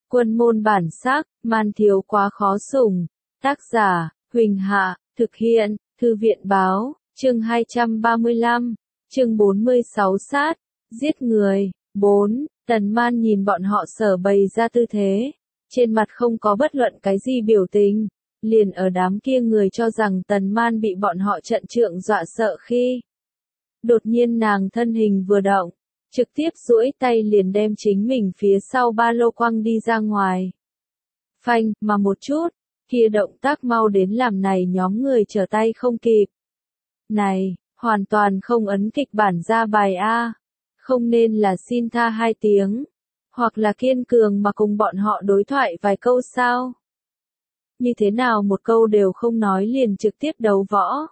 Quân môn bản sắc, man thiếu quá khó sủng. Tác giả, Huỳnh Hạ, thực hiện, Thư viện báo, chương 235, chương 46 sát, giết người. 4. Tần Man nhìn bọn họ sở bày ra tư thế, trên mặt không có bất luận cái gì biểu tình, liền ở đám kia người cho rằng Tần Man bị bọn họ trận trượng dọa sợ khi. Đột nhiên nàng thân hình vừa động, trực tiếp duỗi tay liền đem chính mình phía sau ba lô quăng đi ra ngoài. Phanh, mà một chút, kia động tác mau đến làm này nhóm người trở tay không kịp. Này, hoàn toàn không ấn kịch bản ra bài A, không nên là xin tha 2 tiếng, hoặc là kiên cường mà cùng bọn họ đối thoại vài câu sao? Như thế nào một câu đều không nói liền trực tiếp đấu võ.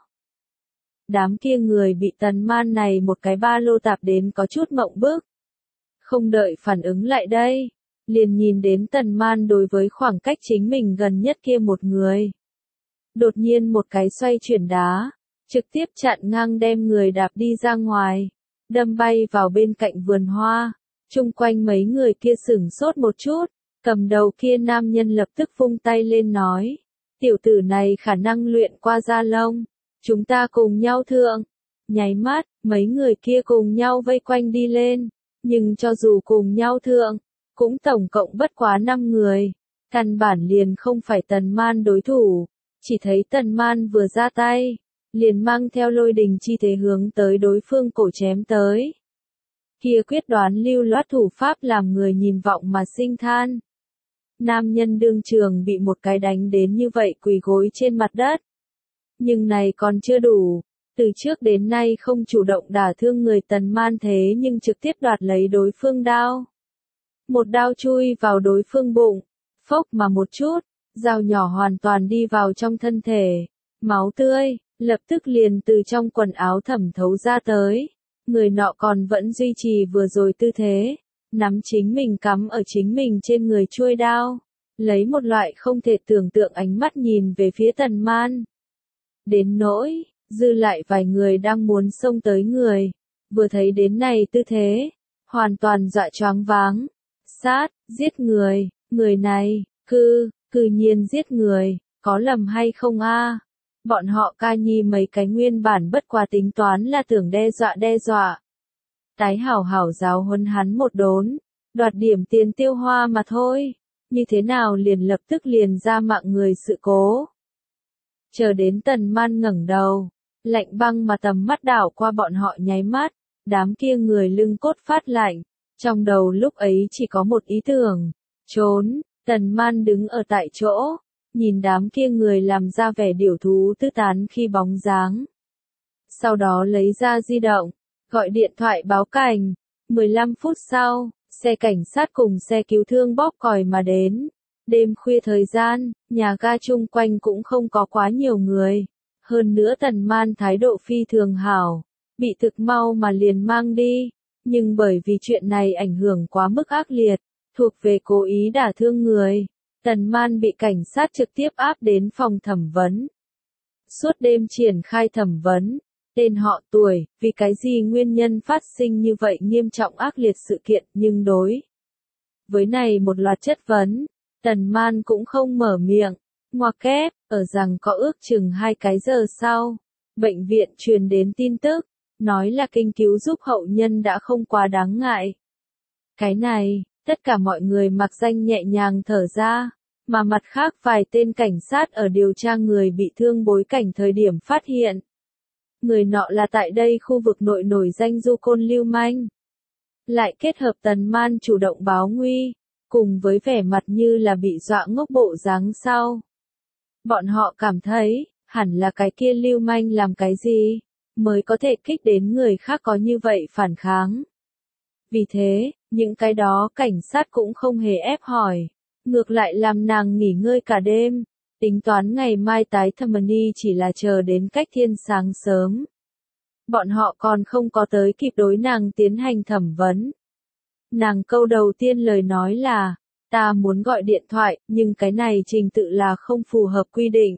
Đám kia người bị Tần Man này một cái ba lô tạp đến có chút mộng bức. Không đợi phản ứng lại đây, liền nhìn đến Tần Man đối với khoảng cách chính mình gần nhất kia một người. Đột nhiên một cái xoay chuyển đá, trực tiếp chặn ngang đem người đạp đi ra ngoài, đâm bay vào bên cạnh vườn hoa. Chung quanh mấy người kia sửng sốt một chút, cầm đầu kia nam nhân lập tức vung tay lên nói, tiểu tử này khả năng luyện qua da lông, chúng ta cùng nhau thượng. Nháy mắt, mấy người kia cùng nhau vây quanh đi lên, nhưng cho dù cùng nhau thượng, cũng tổng cộng bất quá 5 người, căn bản liền không phải Tần Man đối thủ, chỉ thấy Tần Man vừa ra tay, liền mang theo lôi đình chi thế hướng tới đối phương cổ chém tới. Kia quyết đoán lưu loát thủ pháp làm người nhìn vọng mà sinh than. Nam nhân đương trường bị một cái đánh đến như vậy quỳ gối trên mặt đất. Nhưng này còn chưa đủ, từ trước đến nay không chủ động đả thương người Tần Man thế nhưng trực tiếp đoạt lấy đối phương đao. Một đao chui vào đối phương bụng, phốc mà một chút, dao nhỏ hoàn toàn đi vào trong thân thể, máu tươi, lập tức liền từ trong quần áo thẩm thấu ra tới. Người nọ còn vẫn duy trì vừa rồi tư thế, nắm chính mình cắm ở chính mình trên người chuôi đao, lấy một loại không thể tưởng tượng ánh mắt nhìn về phía Tần Man. Đến nỗi, dư lại vài người đang muốn xông tới người, vừa thấy đến này tư thế, hoàn toàn dọa choáng váng. Sát, giết người, người này, cư nhiên giết người, có lầm hay không a? Bọn họ ca nhi mấy cái nguyên bản bất quá tính toán là tưởng đe dọa. Tái hảo hảo giáo huấn hắn một đốn, đoạt điểm tiền tiêu hoa mà thôi, như thế nào liền lập tức liền ra mạng người sự cố. Chờ đến Tần Man ngẩng đầu, lạnh băng mà tầm mắt đảo qua bọn họ nháy mắt, đám kia người lưng cốt phát lạnh, trong đầu lúc ấy chỉ có một ý tưởng, trốn. Tần Man đứng ở tại chỗ, nhìn đám kia người làm ra vẻ điểu thú tứ tán khi bóng dáng. Sau đó lấy ra di động, gọi điện thoại báo cảnh. 15 phút sau, xe cảnh sát cùng xe cứu thương bóp còi mà đến. Đêm khuya thời gian, nhà ga chung quanh cũng không có quá nhiều người. Hơn nữa Tần Man thái độ phi thường hảo, bị thực mau mà liền mang đi. Nhưng bởi vì chuyện này ảnh hưởng quá mức ác liệt, thuộc về cố ý đả thương người, Tần Man bị cảnh sát trực tiếp áp đến phòng thẩm vấn. Suốt đêm triển khai thẩm vấn, tên họ tuổi, vì cái gì nguyên nhân phát sinh như vậy nghiêm trọng ác liệt sự kiện, nhưng đối với này một loạt chất vấn, Tần Man cũng không mở miệng. Ngoặc kép, ở rằng có ước chừng 2 cái giờ sau, bệnh viện truyền đến tin tức, nói là kinh cứu giúp hậu nhân đã không quá đáng ngại. Cái này, tất cả mọi người mặc danh nhẹ nhàng thở ra, mà mặt khác vài tên cảnh sát ở điều tra người bị thương bối cảnh thời điểm phát hiện. Người nọ là tại đây khu vực nội nổi danh du côn lưu manh. Lại kết hợp Tần Man chủ động báo nguy, cùng với vẻ mặt như là bị dọa ngốc bộ dáng sau. Bọn họ cảm thấy, hẳn là cái kia lưu manh làm cái gì, mới có thể kích đến người khác có như vậy phản kháng. Vì thế, những cái đó cảnh sát cũng không hề ép hỏi, ngược lại làm nàng nghỉ ngơi cả đêm, tính toán ngày mai tái thẩm vấn chỉ là chờ đến cách thiên sáng sớm. Bọn họ còn không có tới kịp đối nàng tiến hành thẩm vấn. Nàng câu đầu tiên lời nói là, ta muốn gọi điện thoại, nhưng cái này trình tự là không phù hợp quy định.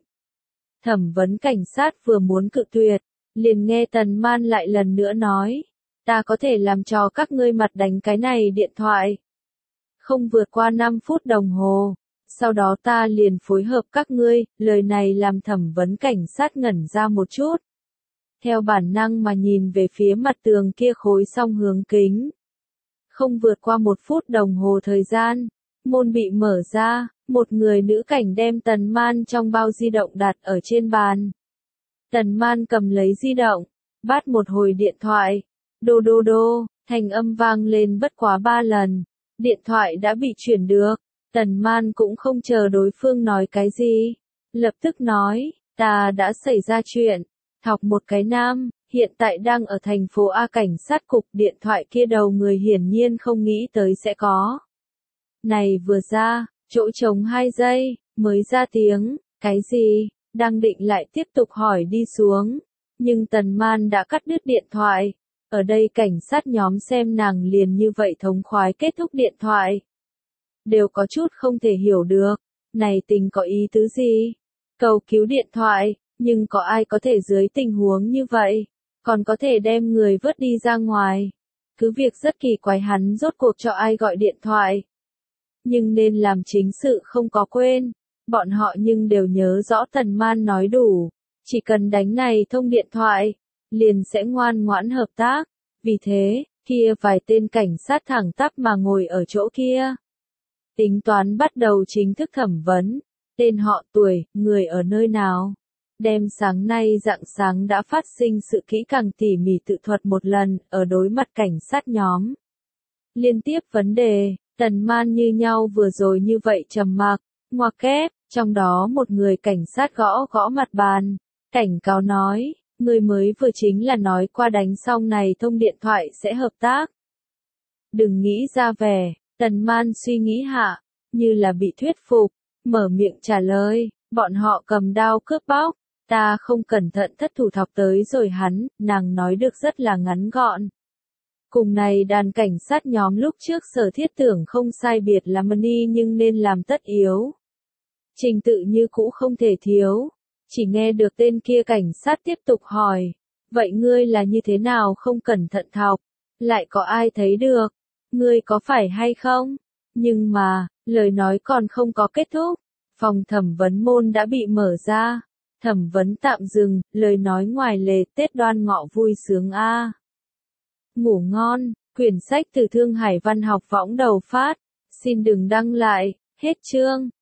Thẩm vấn cảnh sát vừa muốn cự tuyệt, liền nghe Tần Man lại lần nữa nói, ta có thể làm cho các ngươi mặt đánh cái này điện thoại. không vượt qua 5 phút đồng hồ. Sau đó ta liền phối hợp các ngươi, lời này làm thẩm vấn cảnh sát ngẩn ra một chút. Theo bản năng mà nhìn về phía mặt tường kia khối song hướng kính. Không vượt qua 1 phút đồng hồ thời gian, môn bị mở ra, một người nữ cảnh đem Tần Man trong bao di động đặt ở trên bàn. Tần Man cầm lấy di động, bắt một hồi điện thoại. Đô đô đô, thanh âm vang lên bất quá 3 lần. Điện thoại đã bị chuyển được. Tần Man cũng không chờ đối phương nói cái gì. Lập tức nói, ta đã xảy ra chuyện. Thọc một cái nam, hiện tại đang ở thành phố A cảnh sát cục. Điện thoại kia đầu người hiển nhiên không nghĩ tới sẽ có. Này vừa ra, chỗ trống 2 giây, mới ra tiếng, cái gì, đang định lại tiếp tục hỏi đi xuống. Nhưng Tần Man đã cắt đứt điện thoại. Ở đây cảnh sát nhóm xem nàng liền như vậy thống khoái kết thúc điện thoại. Đều có chút không thể hiểu được, này tình có ý tứ gì? Cầu cứu điện thoại, nhưng có ai có thể dưới tình huống như vậy, còn có thể đem người vớt đi ra ngoài. Cứ việc rất kỳ quái hắn rốt cuộc cho ai gọi điện thoại. Nhưng nên làm chính sự không có quên, bọn họ nhưng đều nhớ rõ Tần Man nói đủ, chỉ cần đánh này thông điện thoại, liền sẽ ngoan ngoãn hợp tác. Vì thế, kia vài tên cảnh sát thẳng tắp mà ngồi ở chỗ kia. Tính toán bắt đầu chính thức thẩm vấn, tên họ tuổi, người ở nơi nào. Đêm sáng nay rạng sáng đã phát sinh sự kỹ càng tỉ mỉ tự thuật một lần, ở đối mặt cảnh sát nhóm. Liên tiếp vấn đề, Tần Man như nhau vừa rồi như vậy trầm mặc, ngoặc kép, trong đó một người cảnh sát gõ gõ mặt bàn, cảnh cáo nói, người mới vừa chính là nói qua đánh xong này thông điện thoại sẽ hợp tác. Đừng nghĩ ra vẻ, Tần Man suy nghĩ hạ, như là bị thuyết phục, mở miệng trả lời, bọn họ cầm đao cướp bóc, ta không cẩn thận thất thủ thọc tới rồi hắn, nàng nói được rất là ngắn gọn. Cùng này đàn cảnh sát nhóm lúc trước Sở Thiết tưởng không sai biệt là money nhưng nên làm tất yếu. Trình tự như cũ không thể thiếu, chỉ nghe được tên kia cảnh sát tiếp tục hỏi, vậy ngươi là như thế nào không cẩn thận thọc, lại có ai thấy được, ngươi có phải hay không? Nhưng mà, lời nói còn không có kết thúc, phòng thẩm vấn môn đã bị mở ra, thẩm vấn tạm dừng, lời nói ngoài lề Tết Đoan Ngọ vui sướng a. Ngủ ngon, quyển sách từ Thương Hải Văn học võng đầu phát, xin đừng đăng lại, hết chương.